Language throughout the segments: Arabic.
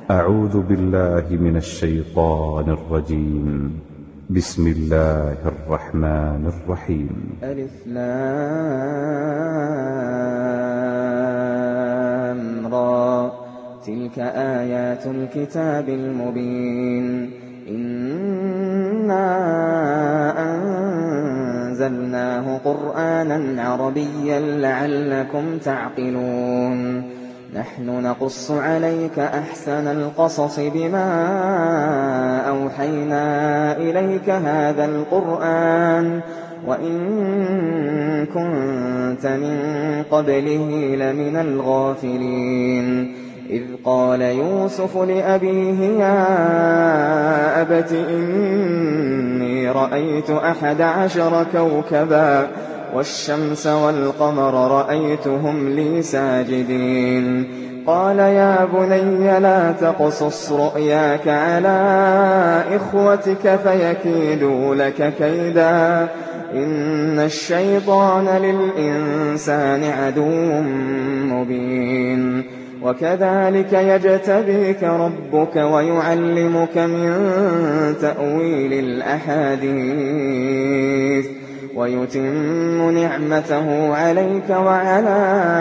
أعوذ بالله من الشيطان الرجيم. بسم الله الرحمن الرحيم. ألف لام را تلك آيات الكتاب المبين إنا أنزلناه قرآنا عربيا لعلكم تعقلون نحن نقص عليك أحسن القصص بما أوحينا إليك هذا القرآن وإن كنت من قبله لمن الغافلين إذ قال يوسف لأبيه يا أبت إني رأيت 11 كوكبا والشمس والقمر رأيتهم لي ساجدين قال يا بني لا تقصص رؤياك على إخوتك فيكيدوا لك كيدا إن الشيطان للإنسان عدو مبين وكذلك يجتبيك ربك ويعلمك من تأويل الأحاديث ويتم نعمته عليك وعلى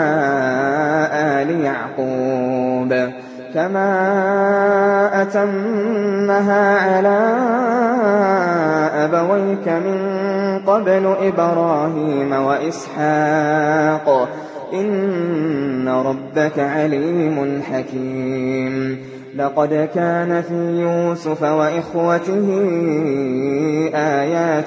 آل يعقوب كما أتمها على أبويك من قبل إبراهيم وإسحاق إن ربك عليم حكيم لقد كان في يوسف وإخوته آيات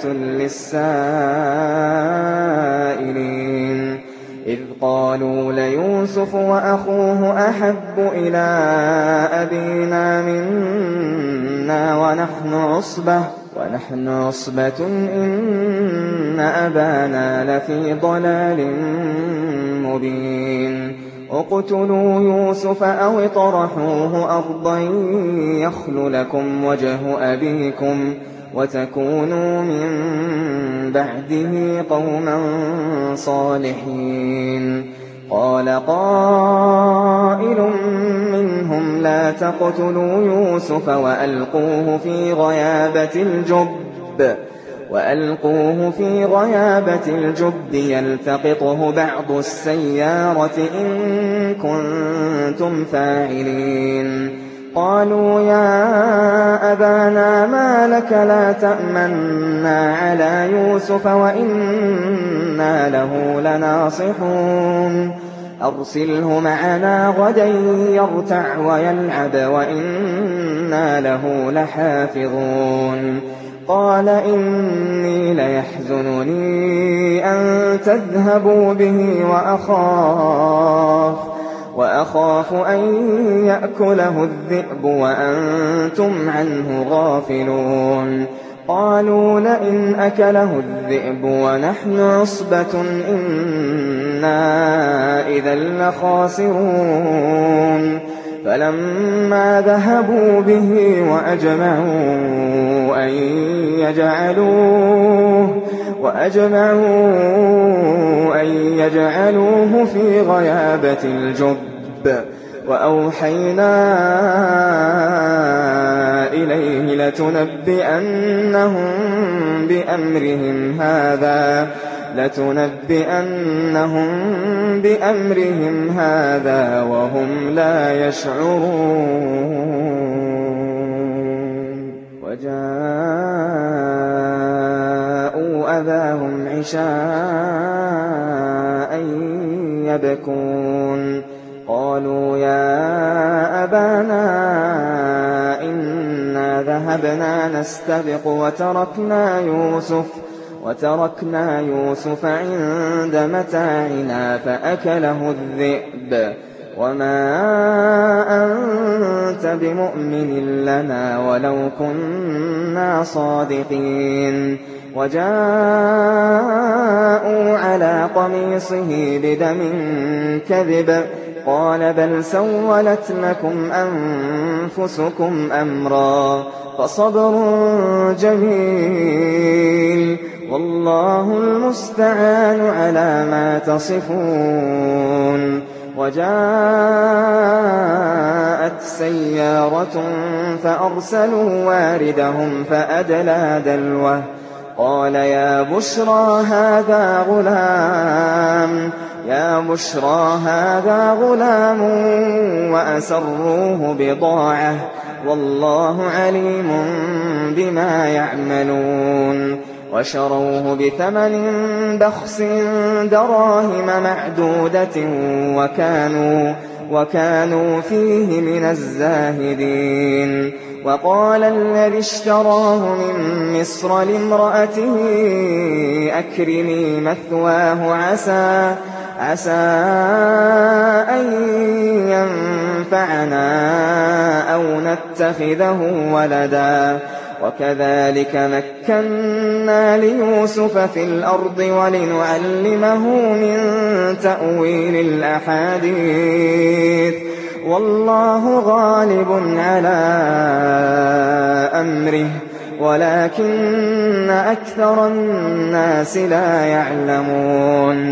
للسائلين إذ قالوا ليوسف وأخوه أحب إلى أبينا منا ونحن عصبة إن أبانا لفي ضلال مبين اقتلوا يوسف أو اطرحوه أرضا يخل لكم وجه أبيكم وتكونوا من بعده قوما صالحين قال قائل منهم لا تقتلوا يوسف وألقوه في غيابة الجب يلتقطه بعض السيارة إن كنتم فاعلين قالوا يا أبانا ما لك لا تأمنا على يوسف وإنا له لناصحون أرسله معنا غدا يرتع ويلعب وإنا له لحافظون قال إني ليحزنني أن تذهبوا به وأخاف أن يأكله الذئب وأنتم عنه غافلون قالوا لئن أكله الذئب ونحن عصبة إنا إذا لخاسرون فلما ذهبوا به وأجمعوا أن يجعلوه في غيابة الجب وأوحينا إليه لتنبئنهم بأمرهم هذا وهم لا يشعرون وجاءوا أباهم عشاء يبكون قالوا يا أبانا إنا ذهبنا نستبق وتركنا يوسف عند متاعنا فأكله الذئب وما أنت بمؤمن لنا ولو كنا صادقين وجاءوا على قميصه بدم كذب قال بل سولت لكم أنفسكم أمرا فصبر جميل والله المستعان على ما تصفون وجاءت سيارة فأرسلوا واردهم فأدلى دلوه قال يا بشرى هذا غلام وأسروه بضاعة والله عليم بما يعملون وشروه بثمن بخس دراهم معدودة وكانوا فيه من الزاهدين وقال الذي اشتراه من مصر لامرأته أكرمي مثواه عسى أن ينفعنا أو نتخذه ولدا وكذلك مكنا ليوسف في الأرض ولنعلمه من تأويل الأحاديث والله غالب على أمره ولكن أكثر الناس لا يعلمون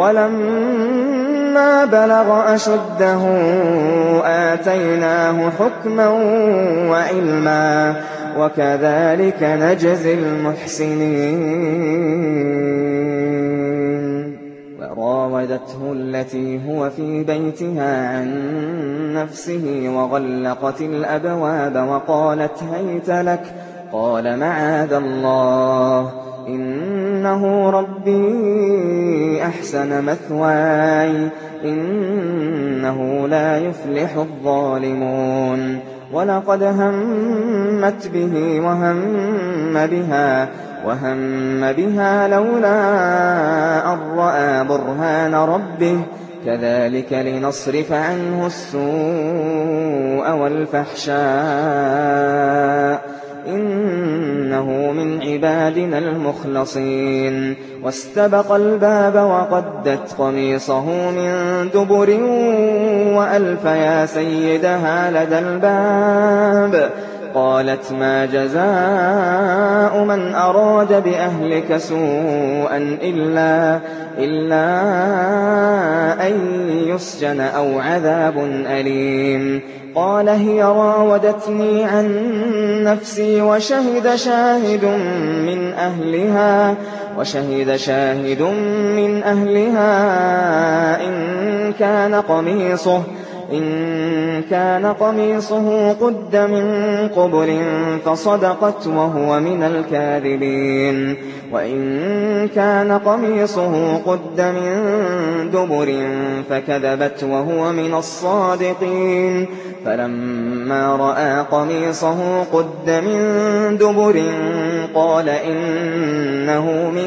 ولما بلغ أشده آتيناه حكما وعلما وكذلك نجزي المحسنين وراودته التي هو في بيتها عن نفسه وغلقت الأبواب وقالت هيت لك قال معاذ الله إنه ربي أحسن مثواي إنه لا يفلح الظالمون ولقد همت به وهم بها لولا أن رأى برهان ربه كذلك لنصرف عنه السوء والفحشاء إنه من عبادنا المخلصين واستبق الباب وقدت قميصه من دبر وألف يا سيدها لدى الباب قالت ما جزاء من أراد بأهلك سوءا إلا أن يسجن أو عذاب أليم قال هي راودتني عن نفسي وشهد شاهد من أهلها إن كان قميصه قد من قبل فصدقت وهو من الكاذبين وإن كان قميصه قد من دبر فكذبت وهو من الصادقين فلما رأى قميصه قد من دبر قال إنه من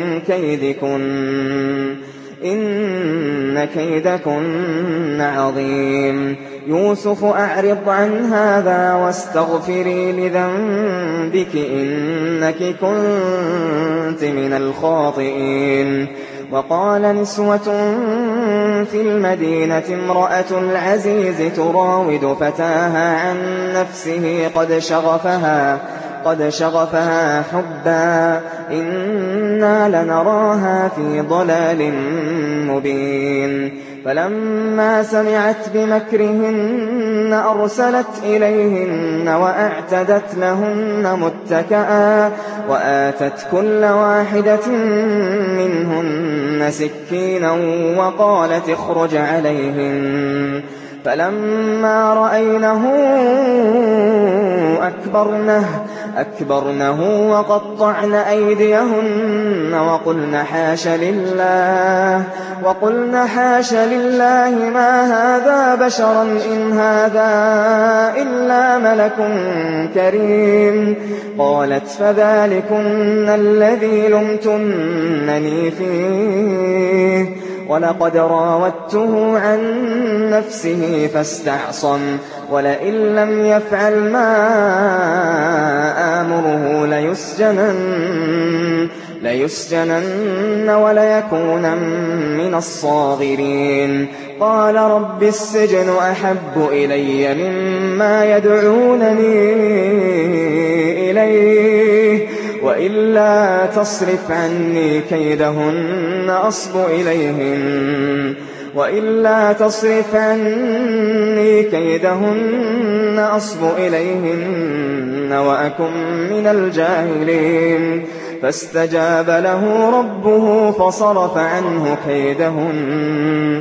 كيدكن إن كيدكن عظيم يوسف أعرض عن هذا واستغفري لذنبك إنك كنت من الخاطئين وقال نسوة في المدينة امرأة العزيز تراود فتاها عن نفسه قد شغفها حبا إنا لنراها في ضلال مبين فلما سمعت بمكرهن أرسلت إليهن وأعتدت لهن متكئا وآتت كل واحدة منهن سكينا وقالت اخرج عليهن فلما رأينه أكبرنه وقطعن أيديهن وقلن حاش لله ما هذا بشرا إن هذا إلا ملك كريم قالت فذلكن الذي لمتنني فيه ولقد راودته عن نفسه فاستعصم ولئن لم يفعل ما آمره ليسجنن وليكون من الصاغرين قال رب السجن أحب إلي مما يدعونني إليه وإلا تصرف عني كيدهن أصب إليهن وإلا تصرف عني كيدهن أصب إليهن وأكن من الجاهلين فاستجاب له ربه فصرف عنه كيدهن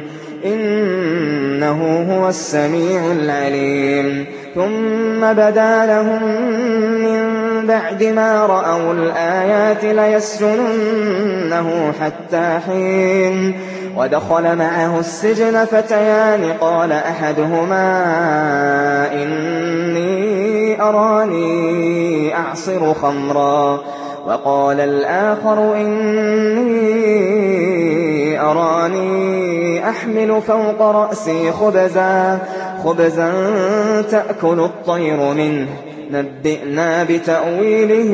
إنه هو السميع العليم ثم بدا لهم من بعد ما رأوا الآيات ليسجننه حتى حين ودخل معه السجن فتيان قال أحدهما إني أراني أعصر خمرا وقال الآخر إني أراني أحمل فوق رأسي خبزا تأكل الطير منه نبئنا بتأويله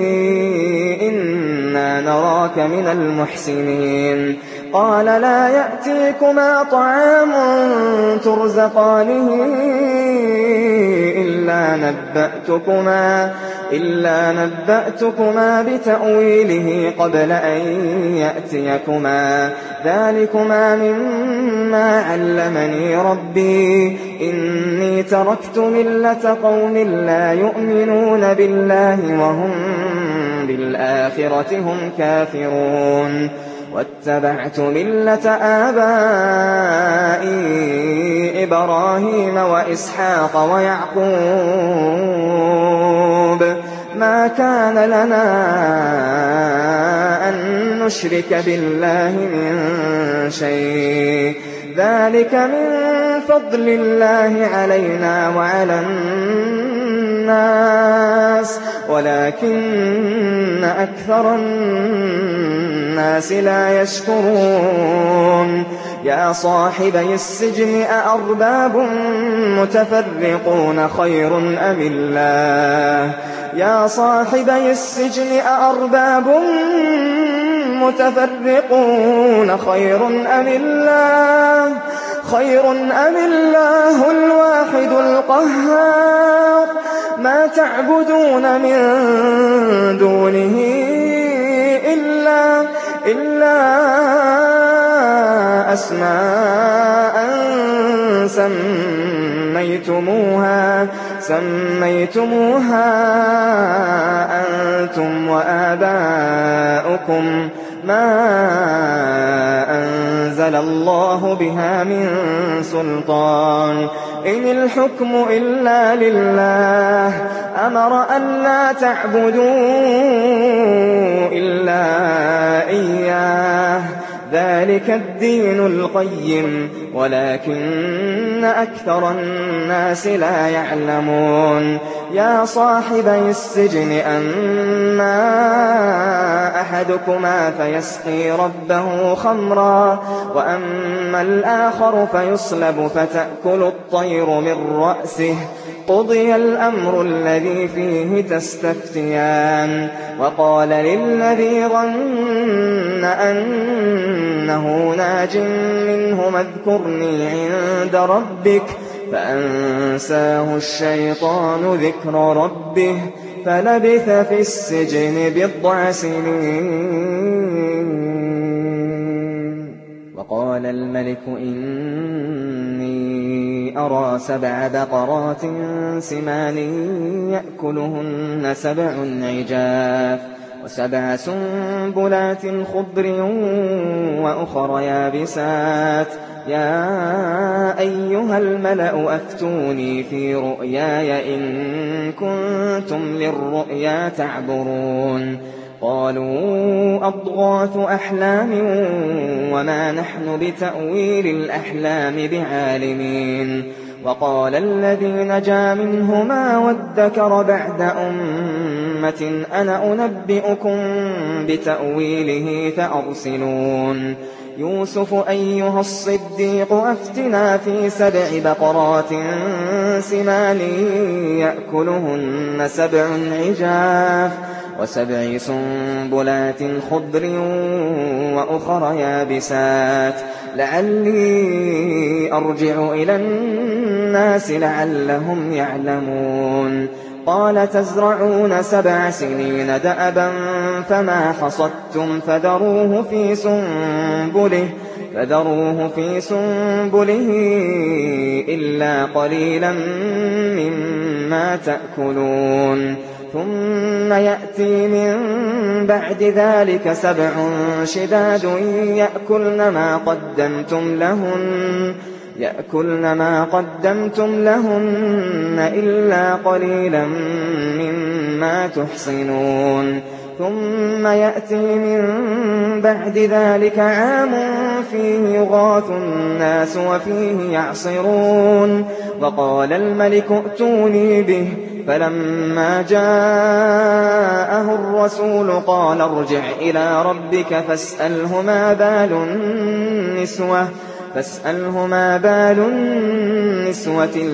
إنا نراك من المحسنين قال لا يأتيكما طعام ترزقانه إلا نبأتكما بتأويله قبل أن يأتيكما ذلكما مما علمني ربي إني تركت ملة قوم لا يؤمنون بالله وهم بالآخرة هم كافرون واتبعت ملة آبائي إبراهيم وإسحاق ويعقوب ما كان لنا أن نشرك بالله من شيء ذلك من فضل الله علينا وعلى الناس ولكن أكثر الناس لا يشكرون يا صاحبي السجن أأرباب متفرقون خير أم الله يا صاحبي السجن أأرباب متفرقون خير أم الله الواحد القهار ما تعبدون من دونه إلا أسماء سميتموها أنتم وآباؤكم ما أنزل الله بها من سلطان إن الحكم إلا لله أمر أن لا تعبدوا إلا إياه ذلك الدين القيم ولكن أكثر الناس لا يعلمون يا صاحبي السجن أما أحدكما فيسقي ربه خمرا وأما الآخر فيصلب فتأكل الطير من رأسه قضي الأمر الذي فيه تستفتيان وقال للذي ظن أنه ناج منهما اذكرني عند ربك فأنساه الشيطان ذكر ربه فلبث في السجن 9 سنين وقال الملك إني أرى 7 بقرات سمان يأكلهن 7 عجاف و7 سنبلات خضر وأخر يابسات يا أيها الملأ أفتوني في رؤياي إن كنتم للرؤيا تعبرون قالوا أضغاث أحلام وما نحن بتأويل الأحلام بعالمين وقال الذي نجا منهما وادكر بعد أمة أنا أنبئكم بتأويله فأرسلون يوسف أيها الصديق أفتنا في 7 بقرات سمان يأكلهن 7 عجاف و7 سنبلات خضر وأخر يابسات لعلي أرجع إلى الناس لعلهم يعلمون قال تزرعون 7 سنين دأبا فما حصدتم فذروه في سنبله فذروه في سنبله إلا قليلا مما تأكلون ثم يأتي من بعد ذلك 7 شداد يأكلن ما قدمتم لهن إلا قليلا مما تحصنون ثم يأتي من بعد ذلك عام فيه يغاث الناس وفيه يعصرون وقال الملك ائتوني به فلما جاءه الرسول قال ارجع إلى ربك فاسأله ما بال النسوة